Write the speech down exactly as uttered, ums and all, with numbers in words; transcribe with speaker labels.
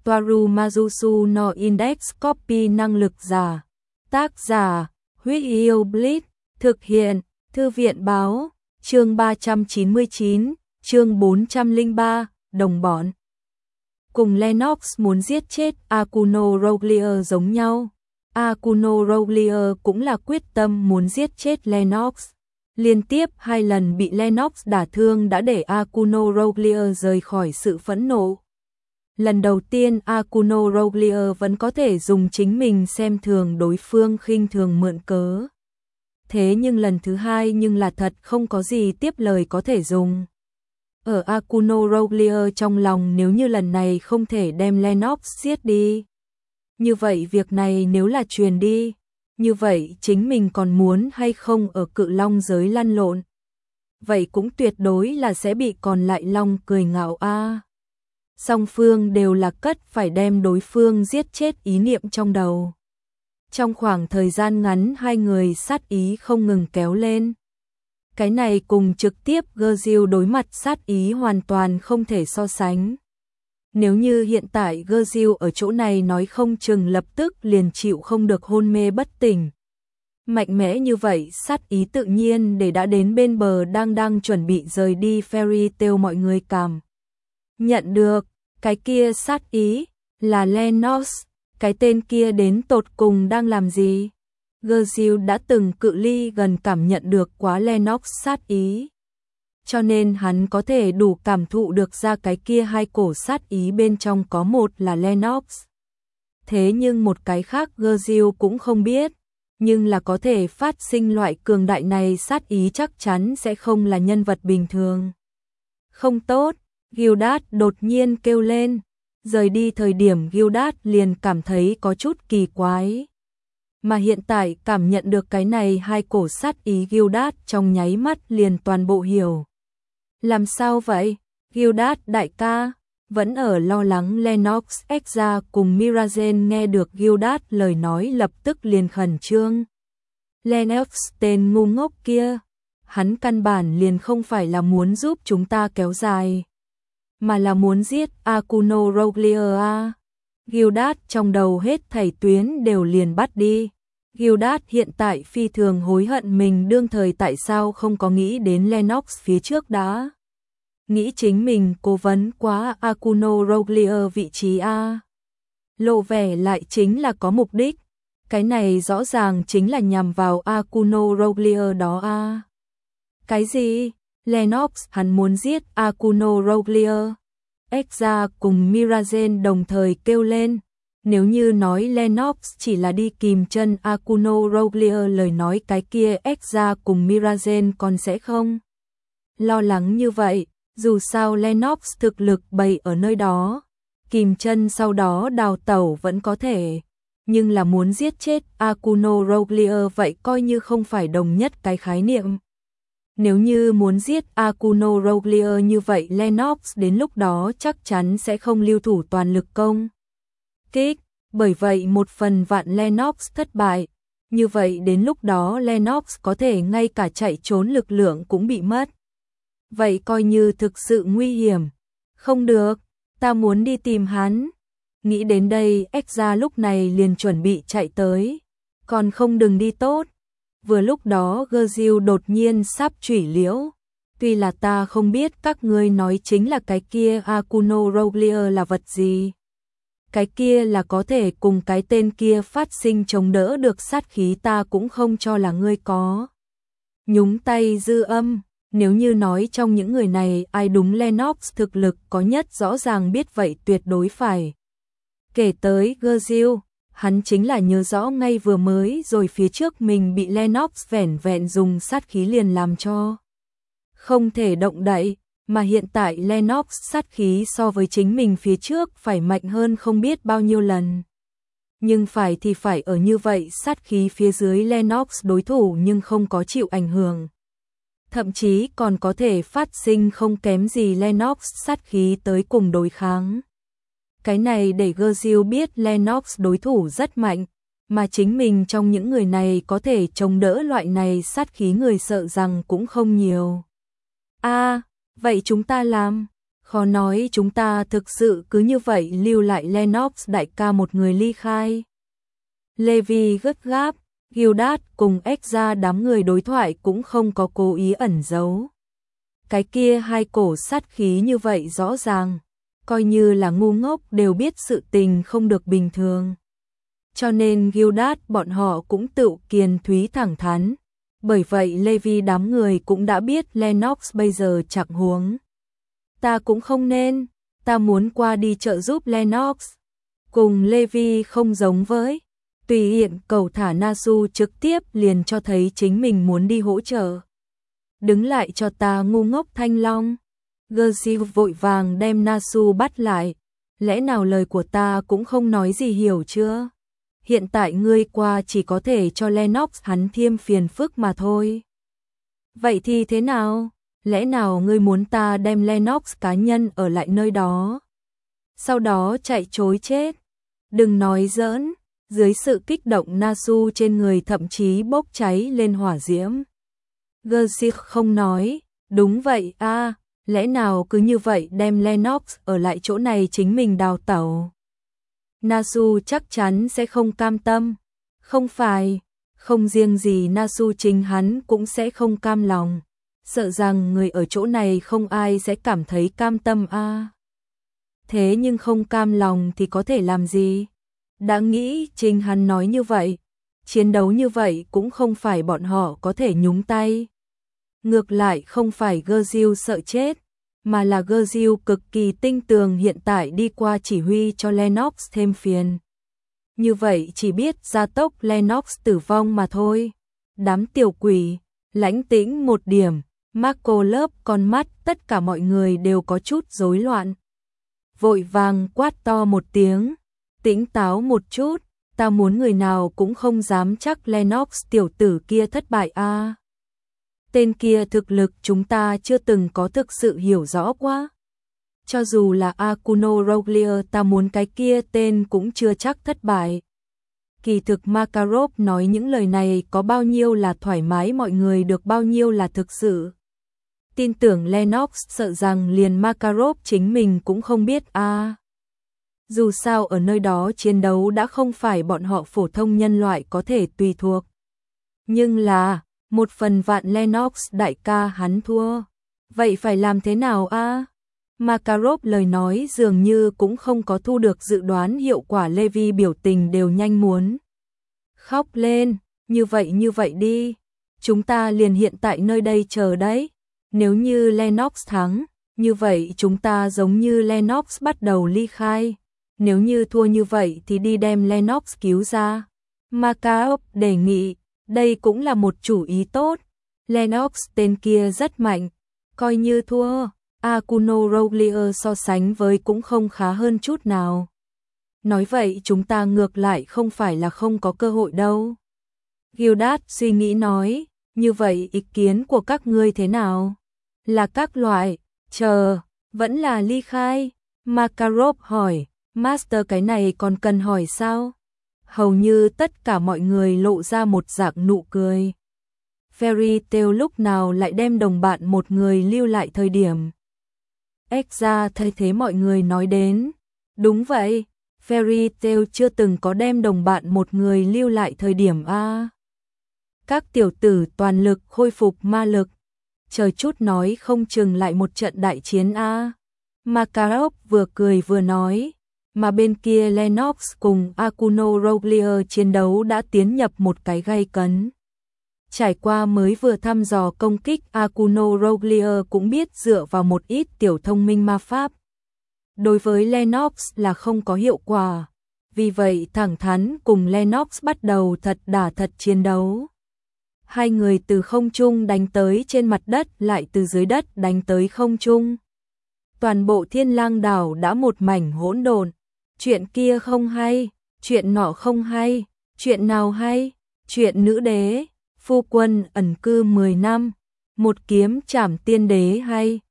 Speaker 1: Toaru Majusu no Index Copy năng lực giả. Tác giả, Huyết Yêu Blitz, thực hiện, Thư viện báo, chương ba trăm chín mươi chín, chương bốn trăm lẻ ba, đồng bọn. Cùng Lennox muốn giết chết Akuno Roglia giống nhau. Akuno Roglia cũng là quyết tâm muốn giết chết Lennox. Liên tiếp hai lần bị Lennox đả thương đã để Akuno Roglia rời khỏi sự phẫn nộ. Lần đầu tiên Akuno Roglia vẫn có thể dùng chính mình xem thường đối phương, khinh thường mượn cớ. Thế nhưng lần thứ hai nhưng là thật không có gì tiếp lời có thể dùng. Ở Akuno Roglia trong lòng, nếu như lần này không thể đem Lennox giết đi, như vậy việc này nếu là truyền đi, như vậy chính mình còn muốn hay không ở Cự Long giới lăn lộn. Vậy cũng tuyệt đối là sẽ bị còn lại Long cười ngạo a. À. Song phương đều là cất phải đem đối phương giết chết ý niệm trong đầu. Trong khoảng thời gian ngắn hai người sát ý không ngừng kéo lên. Cái này cùng trực tiếp Girl đối mặt sát ý hoàn toàn không thể so sánh. Nếu như hiện tại Girl ở chỗ này nói không chừng lập tức liền chịu không được hôn mê bất tỉnh. Mạnh mẽ như vậy sát ý tự nhiên để đã đến bên bờ đang đang chuẩn bị rời đi Fairy Tail mọi người cảm nhận được. Cái kia sát ý là Lennox, cái tên kia đến tột cùng đang làm gì? Girl đã từng cự ly gần cảm nhận được quá Lennox sát ý, cho nên hắn có thể đủ cảm thụ được ra cái kia hai cổ sát ý bên trong có một là Lennox. Thế nhưng một cái khác Girl cũng không biết, nhưng là có thể phát sinh loại cường đại này sát ý chắc chắn sẽ không là nhân vật bình thường. Không tốt, Gildas đột nhiên kêu lên. Rời đi thời điểm Gildas liền cảm thấy có chút kỳ quái. Mà hiện tại cảm nhận được cái này hai cổ sát ý, Gildas trong nháy mắt liền toàn bộ hiểu. Làm sao vậy? Gildas đại ca, vẫn ở lo lắng Lennox Exa cùng Mirazen nghe được Gildas lời nói lập tức liền khẩn trương. Lennox tên ngu ngốc kia, hắn căn bản liền không phải là muốn giúp chúng ta kéo dài, mà là muốn giết Akuno Roglia a. Gildas trong đầu hết thảy tuyến đều liền bắt đi. Gildas hiện tại phi thường hối hận mình đương thời tại sao không có nghĩ đến Lennox phía trước đã. Nghĩ chính mình cố vấn quá Akuno Roglia vị trí a. Lộ vẻ lại chính là có mục đích. Cái này rõ ràng chính là nhằm vào Akuno Roglia đó a. Cái gì? Lennox hắn muốn giết Akuno Roglia. Exa cùng Mirazen đồng thời kêu lên. Nếu như nói Lennox chỉ là đi kìm chân Akuno Roglia, lời nói cái kia Exa cùng Mirazen còn sẽ không lo lắng như vậy. Dù sao Lennox thực lực bày ở nơi đó, kìm chân sau đó đào tẩu vẫn có thể. Nhưng là muốn giết chết Akuno Roglia vậy coi như không phải đồng nhất cái khái niệm. Nếu như muốn giết Akuno Roglia như vậy Lennox đến lúc đó chắc chắn sẽ không lưu thủ toàn lực công kích, bởi vậy một phần vạn Lennox thất bại, như vậy đến lúc đó Lennox có thể ngay cả chạy trốn lực lượng cũng bị mất. Vậy coi như thực sự nguy hiểm. Không được, ta muốn đi tìm hắn. Nghĩ đến đây, Exa lúc này liền chuẩn bị chạy tới. Còn không đừng đi tốt. Vừa lúc đó Girl đột nhiên sắp chủy liễu. Tuy là ta không biết các ngươi nói chính là cái kia Akuno Roglia là vật gì. Cái kia là có thể cùng cái tên kia phát sinh chống đỡ được sát khí, ta cũng không cho là ngươi có. Nhúng tay dư âm, nếu như nói trong những người này ai đúng Lennox thực lực có nhất rõ ràng biết vậy tuyệt đối phải kể tới Girl. Hắn chính là nhớ rõ ngay vừa mới rồi phía trước mình bị Lennox vẻn vẹn dùng sát khí liền làm cho không thể động đậy, mà hiện tại Lennox sát khí so với chính mình phía trước phải mạnh hơn không biết bao nhiêu lần. Nhưng phải thì phải ở như vậy sát khí phía dưới Lennox đối thủ nhưng không có chịu ảnh hưởng. Thậm chí còn có thể phát sinh không kém gì Lennox sát khí tới cùng đối kháng. Cái này để Girl biết Lennox đối thủ rất mạnh, mà chính mình trong những người này có thể chống đỡ loại này sát khí người sợ rằng cũng không nhiều. A, à, vậy chúng ta làm? Khó nói chúng ta thực sự cứ như vậy lưu lại Lennox đại ca một người ly khai. Levi gấp gáp, Gildas cùng Ezra đám người đối thoại cũng không có cố ý ẩn giấu. Cái kia hai cổ sát khí như vậy rõ ràng, coi như là ngu ngốc đều biết sự tình không được bình thường. Cho nên Gildas bọn họ cũng tự kiên thúy thẳng thắn. Bởi vậy Levi đám người cũng đã biết Lennox bây giờ trạng huống. Ta cũng không nên, ta muốn qua đi trợ giúp Lennox. Cùng Levi không giống với, tùy hiện cầu thả Nasu trực tiếp liền cho thấy chính mình muốn đi hỗ trợ. Đứng lại cho ta ngu ngốc Thanh Long. Gersil vội vàng đem Nasu bắt lại. Lẽ nào lời của ta cũng không nói gì hiểu chưa? Hiện tại ngươi qua chỉ có thể cho Lennox hắn thêm phiền phức mà thôi. Vậy thì thế nào? Lẽ nào ngươi muốn ta đem Lennox cá nhân ở lại nơi đó? Sau đó chạy trối chết? Đừng nói giỡn, dưới sự kích động Nasu trên người thậm chí bốc cháy lên hỏa diễm. Gersil không nói, đúng vậy a, à, lẽ nào cứ như vậy đem Lennox ở lại chỗ này chính mình đào tẩu? Nasu chắc chắn sẽ không cam tâm. Không phải, không riêng gì Nasu chính hắn cũng sẽ không cam lòng. Sợ rằng người ở chỗ này không ai sẽ cảm thấy cam tâm a. À. Thế nhưng không cam lòng thì có thể làm gì? Đã nghĩ chính hắn nói như vậy, chiến đấu như vậy cũng không phải bọn họ có thể nhúng tay. Ngược lại không phải Gersil sợ chết, mà là Gersil cực kỳ tinh tường hiện tại đi qua chỉ huy cho Lennox thêm phiền. Như vậy chỉ biết gia tốc Lennox tử vong mà thôi. Đám tiểu quỷ, lãnh tĩnh một điểm, Marco lớp con mắt tất cả mọi người đều có chút rối loạn. Vội vàng quát to một tiếng, tĩnh táo một chút, ta muốn người nào cũng không dám chắc Lennox tiểu tử kia thất bại a. À. Tên kia thực lực chúng ta chưa từng có thực sự hiểu rõ quá. Cho dù là Akuno Roglier ta muốn cái kia tên cũng chưa chắc thất bại. Kỳ thực Makarov nói những lời này có bao nhiêu là thoải mái mọi người được bao nhiêu là thực sự. Tin tưởng Lennox sợ rằng liền Makarov chính mình cũng không biết a. À. Dù sao ở nơi đó chiến đấu đã không phải bọn họ phổ thông nhân loại có thể tùy thuộc. Nhưng là, một phần vạn Lennox đại ca hắn thua. Vậy phải làm thế nào a? À? Makarov lời nói dường như cũng không có thu được dự đoán hiệu quả. Levi biểu tình đều nhanh muốn khóc lên. Như vậy như vậy đi. Chúng ta liền hiện tại nơi đây chờ đấy. Nếu như Lennox thắng, như vậy chúng ta giống như Lennox bắt đầu ly khai. Nếu như thua như vậy thì đi đem Lennox cứu ra. Makarov đề nghị, đây cũng là một chủ ý tốt. Lennox tên kia rất mạnh, coi như thua, Akuno Roglier so sánh với cũng không khá hơn chút nào. Nói vậy chúng ta ngược lại không phải là không có cơ hội đâu. Gildas suy nghĩ nói, như vậy ý kiến của các ngươi thế nào? Là các loại, chờ, vẫn là ly khai? Makarov hỏi, Master cái này còn cần hỏi sao? Hầu như tất cả mọi người lộ ra một dạng nụ cười. Fairy Tail lúc nào lại đem đồng bạn một người lưu lại thời điểm. Ezra thay thế mọi người nói đến. Đúng vậy, Fairy Tail chưa từng có đem đồng bạn một người lưu lại thời điểm a. Các tiểu tử toàn lực khôi phục ma lực. Chờ chút nói không chừng lại một trận đại chiến a. Makarov vừa cười vừa nói. Mà bên kia Lennox cùng Akuno Roglier chiến đấu đã tiến nhập một cái gay cấn. Trải qua mới vừa thăm dò công kích, Akuno Roglier cũng biết dựa vào một ít tiểu thông minh ma pháp. Đối với Lennox là không có hiệu quả. Vì vậy thẳng thắn cùng Lennox bắt đầu thật đả thật chiến đấu. Hai người từ không trung đánh tới trên mặt đất lại từ dưới đất đánh tới không trung. Toàn bộ Thiên Lang đảo đã một mảnh hỗn độn. Chuyện kia không hay, chuyện nọ không hay, chuyện nào hay, chuyện nữ đế, phu quân ẩn cư mười năm, một kiếm trảm tiên đế hay.